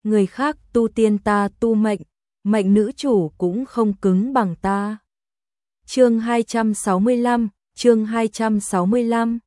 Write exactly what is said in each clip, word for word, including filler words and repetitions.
người khác tu tiên ta tu mệnh, mệnh nữ chủ cũng không cứng bằng ta. Chương hai trăm sáu mươi lăm, chương hai trăm sáu mươi lăm.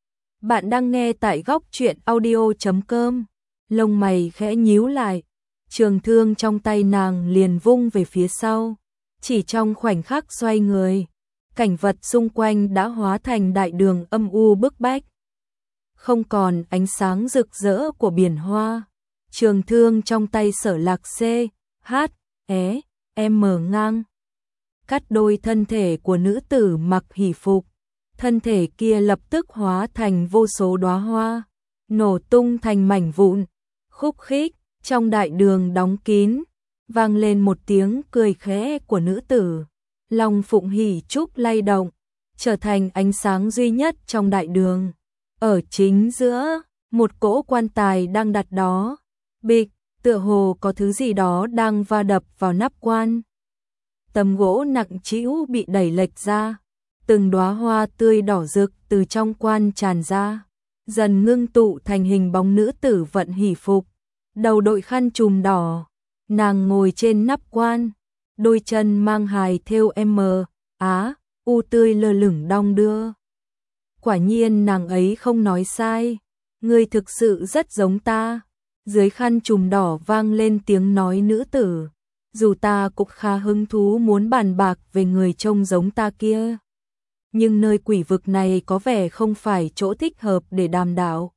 Bạn đang nghe tại góc truyện audio chấm com. Lông mày khẽ nhíu lại, trường thương trong tay nàng liền vung về phía sau, chỉ trong khoảnh khắc xoay người, cảnh vật xung quanh đã hóa thành đại đường âm u bức bách. Không còn ánh sáng rực rỡ của biển hoa, trường thương trong tay Sở Lạc C, H, E, M ngang. Cắt đôi thân thể của nữ tử mặc hỷ phục, thân thể kia lập tức hóa thành vô số đóa hoa, nổ tung thành mảnh vụn, khúc khích, trong đại đường đóng kín, vang lên một tiếng cười khẽ của nữ tử. Long phụng hỷ trúc lay động, trở thành ánh sáng duy nhất trong đại đường. Ở chính giữa, một cỗ quan tài đang đặt đó, bịch, tựa hồ có thứ gì đó đang va đập vào nắp quan. Tấm gỗ nặng trĩu bị đẩy lệch ra, từng đóa hoa tươi đỏ rực từ trong quan tràn ra, dần ngưng tụ thành hình bóng nữ tử vận hỷ phục, đầu đội khăn trùm đỏ, nàng ngồi trên nắp quan, đôi chân mang hài thêu M, Á, U tươi lơ lửng đong đưa. Quả nhiên nàng ấy không nói sai, ngươi thực sự rất giống ta. Dưới khăn trùm đỏ vang lên tiếng nói nữ tử, dù ta cũng khá hứng thú muốn bàn bạc về người trông giống ta kia, nhưng nơi quỷ vực này có vẻ không phải chỗ thích hợp để đàm đạo.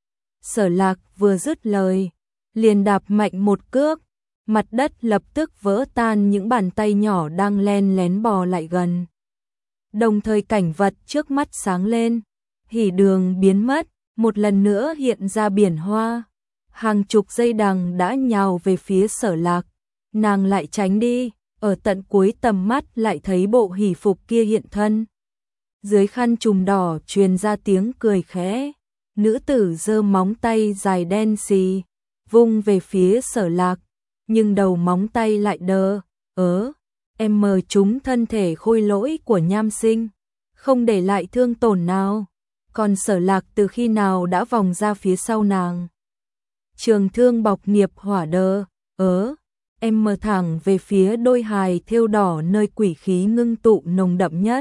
Sở Lạc vừa dứt lời, liền đạp mạnh một cước, mặt đất lập tức vỡ tan, những bàn tay nhỏ đang len lén bò lại gần. Đồng thời cảnh vật trước mắt sáng lên, hỷ đường biến mất, một lần nữa hiện ra biển hoa. Hàng chục dây đằng đã nhào về phía Sở Lạc, nàng lại tránh đi, ở tận cuối tầm mắt lại thấy bộ hỷ phục kia hiện thân. Dưới khăn trùm đỏ truyền ra tiếng cười khẽ, nữ tử giơ móng tay dài đen xì, vung về phía Sở Lạc, nhưng đầu móng tay lại đờ, ớ, em mờ trúng thân thể khôi lỗi của nham sinh, không để lại thương tổn nào, còn Sở Lạc từ khi nào đã vòng ra phía sau nàng. Trường thương bọc nghiệp hỏa đơ, ớ, em mờ thẳng về phía đôi hài thêu đỏ nơi quỷ khí ngưng tụ nồng đậm nhất.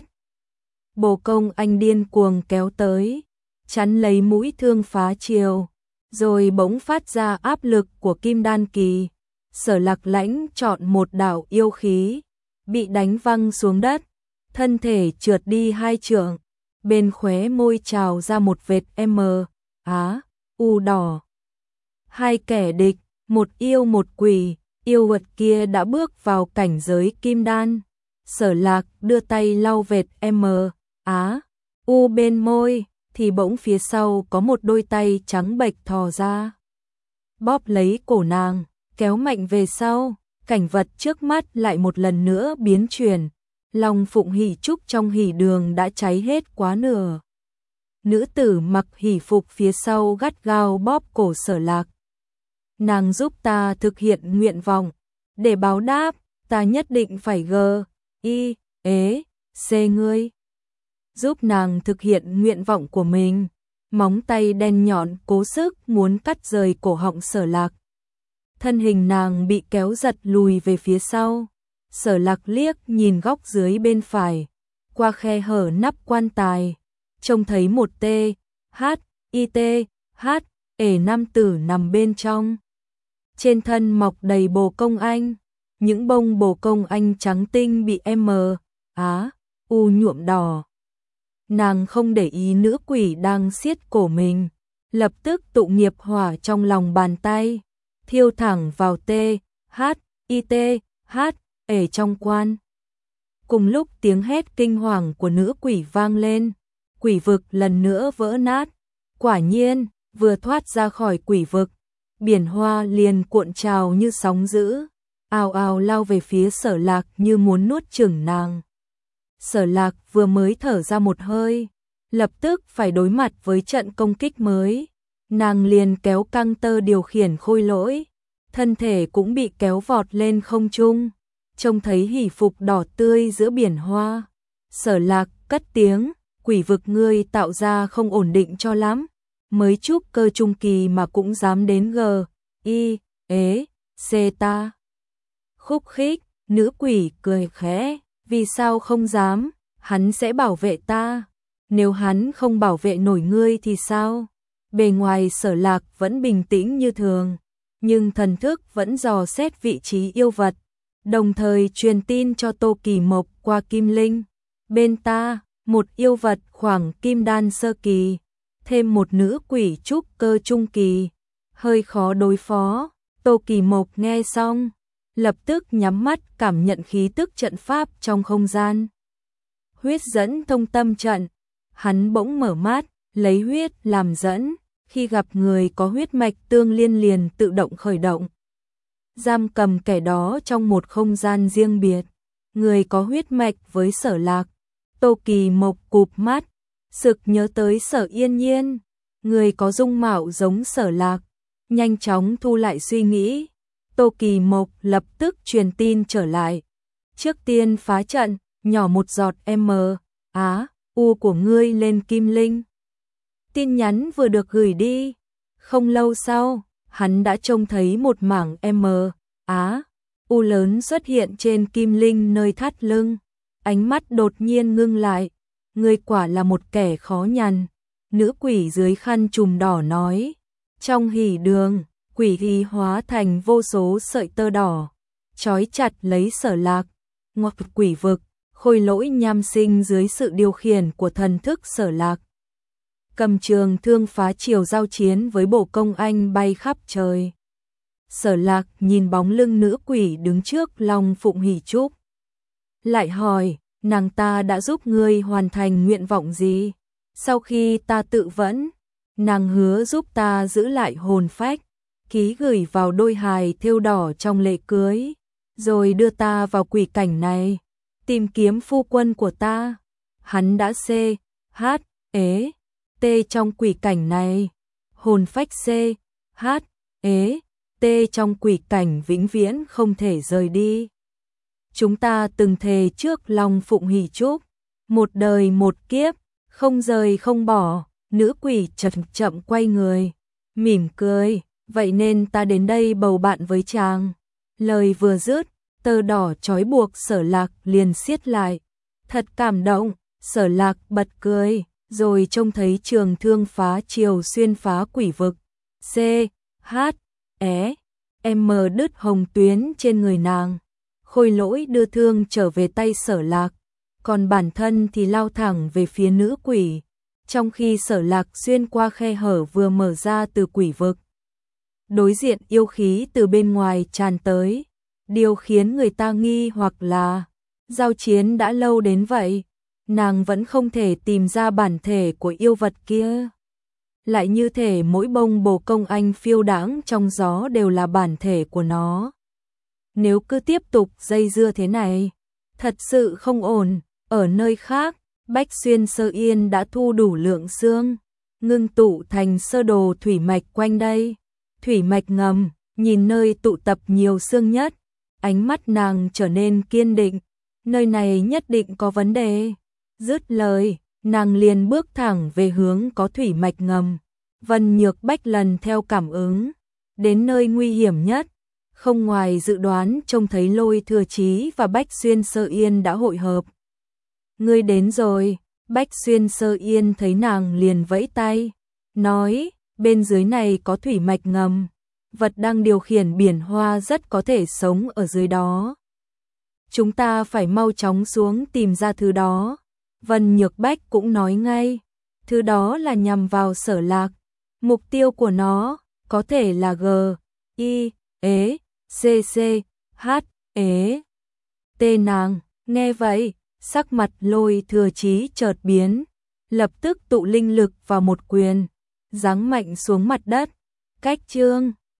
Bồ công anh điên cuồng kéo tới, chắn lấy mũi thương phá chiều, rồi bỗng phát ra áp lực của kim đan kỳ. Sở Lạc lãnh chọn một đạo yêu khí, bị đánh văng xuống đất, thân thể trượt đi hai trượng, bên khóe môi trào ra một vệt M, Á, U đỏ. Hai kẻ địch, một yêu một quỷ, yêu vật kia đã bước vào cảnh giới kim đan. Sở Lạc đưa tay lau vệt M, Á, U bên môi, thì bỗng phía sau có một đôi tay trắng bệch thò ra, bóp lấy cổ nàng, kéo mạnh về sau, cảnh vật trước mắt lại một lần nữa biến chuyển. Long phụng hỷ trúc trong hỷ đường đã cháy hết quá nửa. Nữ tử mặc hỷ phục phía sau gắt gao bóp cổ Sở Lạc. Nàng giúp ta thực hiện nguyện vọng, để báo đáp, ta nhất định phải gờ, y, ế, c ngươi. Giúp nàng thực hiện nguyện vọng của mình, móng tay đen nhọn cố sức muốn cắt rời cổ họng Sở Lạc. Thân hình nàng bị kéo giật lùi về phía sau. Sở Lạc liếc nhìn góc dưới bên phải, qua khe hở nắp quan tài, trông thấy một T, H, I T, H, ể nam tử nằm bên trong. Trên thân mọc đầy bồ công anh, những bông bồ công anh trắng tinh bị M, Á, U nhuộm đỏ. Nàng không để ý nữ quỷ đang siết cổ mình, lập tức tụ nghiệp hỏa trong lòng bàn tay, thiêu thẳng vào T, H, I T, H, ể trong quan. Cùng lúc tiếng hét kinh hoàng của nữ quỷ vang lên, quỷ vực lần nữa vỡ nát. Quả nhiên, vừa thoát ra khỏi quỷ vực, biển hoa liền cuộn trào như sóng dữ, ào ào lao về phía Sở Lạc như muốn nuốt chửng nàng. Sở Lạc vừa mới thở ra một hơi, lập tức phải đối mặt với trận công kích mới. Nàng liền kéo căng tơ điều khiển khôi lỗi, thân thể cũng bị kéo vọt lên không trung, trông thấy hỷ phục đỏ tươi giữa biển hoa. Sở Lạc cất tiếng, quỷ vực ngươi tạo ra không ổn định cho lắm, mới trúc cơ trung kỳ mà cũng dám đến g, y, ế, xê ta. Khúc khích, nữ quỷ cười khẽ, vì sao không dám, hắn sẽ bảo vệ ta. Nếu hắn không bảo vệ nổi ngươi thì sao? Bề ngoài Sở Lạc vẫn bình tĩnh như thường, nhưng thần thức vẫn dò xét vị trí yêu vật, đồng thời truyền tin cho Tô Kỳ Mộc qua Kim Linh. Bên ta, một yêu vật khoảng kim đan sơ kỳ, thêm một nữ quỷ trúc cơ trung kỳ, hơi khó đối phó. Tô Kỳ Mộc nghe xong, lập tức nhắm mắt cảm nhận khí tức trận pháp trong không gian. Huyết dẫn thông tâm trận, hắn bỗng mở mắt, lấy huyết làm dẫn, khi gặp người có huyết mạch tương liên liền tự động khởi động. Giam cầm kẻ đó trong một không gian riêng biệt, người có huyết mạch với Sở Lạc. Tô Kỳ Mộc cụp mắt, sực nhớ tới Sở Yên Nhiên, người có dung mạo giống Sở Lạc, nhanh chóng thu lại suy nghĩ. Tô Kỳ Mộc lập tức truyền tin trở lại. Trước tiên phá trận, nhỏ một giọt M, Á, U của ngươi lên Kim Linh. Tin nhắn vừa được gửi đi, không lâu sau, hắn đã trông thấy một mảng M, Á, U lớn xuất hiện trên Kim Linh nơi thắt lưng. Ánh mắt đột nhiên ngưng lại, ngươi quả là một kẻ khó nhằn. Nữ quỷ dưới khăn trùm đỏ nói. Trong hỉ đường, quỷ y hóa thành vô số sợi tơ đỏ, trói chặt lấy Sở Lạc. Ngoặc quỷ vực, khôi lỗi nham sinh dưới sự điều khiển của thần thức Sở Lạc. Cầm trường thương phá chiều giao chiến với bổ công anh bay khắp trời. Sở Lạc nhìn bóng lưng nữ quỷ đứng trước Long Phụng Hỷ Trúc. Lại hỏi, nàng ta đã giúp ngươi hoàn thành nguyện vọng gì? Sau khi ta tự vẫn, nàng hứa giúp ta giữ lại hồn phách, ký gửi vào đôi hài thêu đỏ trong lễ cưới, rồi đưa ta vào quỷ cảnh này, tìm kiếm phu quân của ta. Hắn đã C, H, ế, T trong quỷ cảnh này, hồn phách C, H, ế, T trong quỷ cảnh vĩnh viễn không thể rời đi. Chúng ta từng thề trước Long Phụng Hỷ Trúc, một đời một kiếp, không rời không bỏ. Nữ quỷ chậm chậm quay người, mỉm cười, vậy nên ta đến đây bầu bạn với chàng. Lời vừa dứt, tơ đỏ trói buộc Sở Lạc liền siết lại. Thật cảm động, Sở Lạc bật cười, rồi trông thấy trường thương phá chiều xuyên phá quỷ vực. C, H, E, M đứt hồng tuyến trên người nàng. Khôi lỗi đưa thương trở về tay Sở Lạc, còn bản thân thì lao thẳng về phía nữ quỷ. Trong khi Sở Lạc xuyên qua khe hở vừa mở ra từ quỷ vực, đối diện yêu khí từ bên ngoài tràn tới. Điều khiến người ta nghi hoặc là giao chiến đã lâu đến vậy, nàng vẫn không thể tìm ra bản thể của yêu vật kia. Lại như thể mỗi bông bồ công anh phiêu đãng trong gió đều là bản thể của nó. Nếu cứ tiếp tục dây dưa thế này, thật sự không ổn. Ở nơi khác, Bách Xuyên Sơ Yên đã thu đủ lượng xương, ngưng tụ thành sơ đồ thủy mạch quanh đây. Thủy mạch ngầm, nhìn nơi tụ tập nhiều xương nhất, ánh mắt nàng trở nên kiên định, nơi này nhất định có vấn đề. Dứt lời, nàng liền bước thẳng về hướng có thủy mạch ngầm. Vân Nhược Bách lần theo cảm ứng, đến nơi nguy hiểm nhất, không ngoài dự đoán trông thấy Lôi Thừa Chí và Bách Xuyên Sơ Yên đã hội hợp. Ngươi đến rồi. Bách Xuyên Sơ Yên thấy nàng liền vẫy tay, nói, bên dưới này có thủy mạch ngầm, vật đang điều khiển biển hoa rất có thể sống ở dưới đó. Chúng ta phải mau chóng xuống tìm ra thứ đó. Vân Nhược Bách cũng nói ngay, thứ đó là nhằm vào Sở Lạc, mục tiêu của nó có thể là G, I, ế, C, C, H, ế, T. Nàng nghe vậy, sắc mặt Lôi Thừa Chí chợt biến, lập tức tụ linh lực vào một quyền, giáng mạnh xuống mặt đất. Cách chương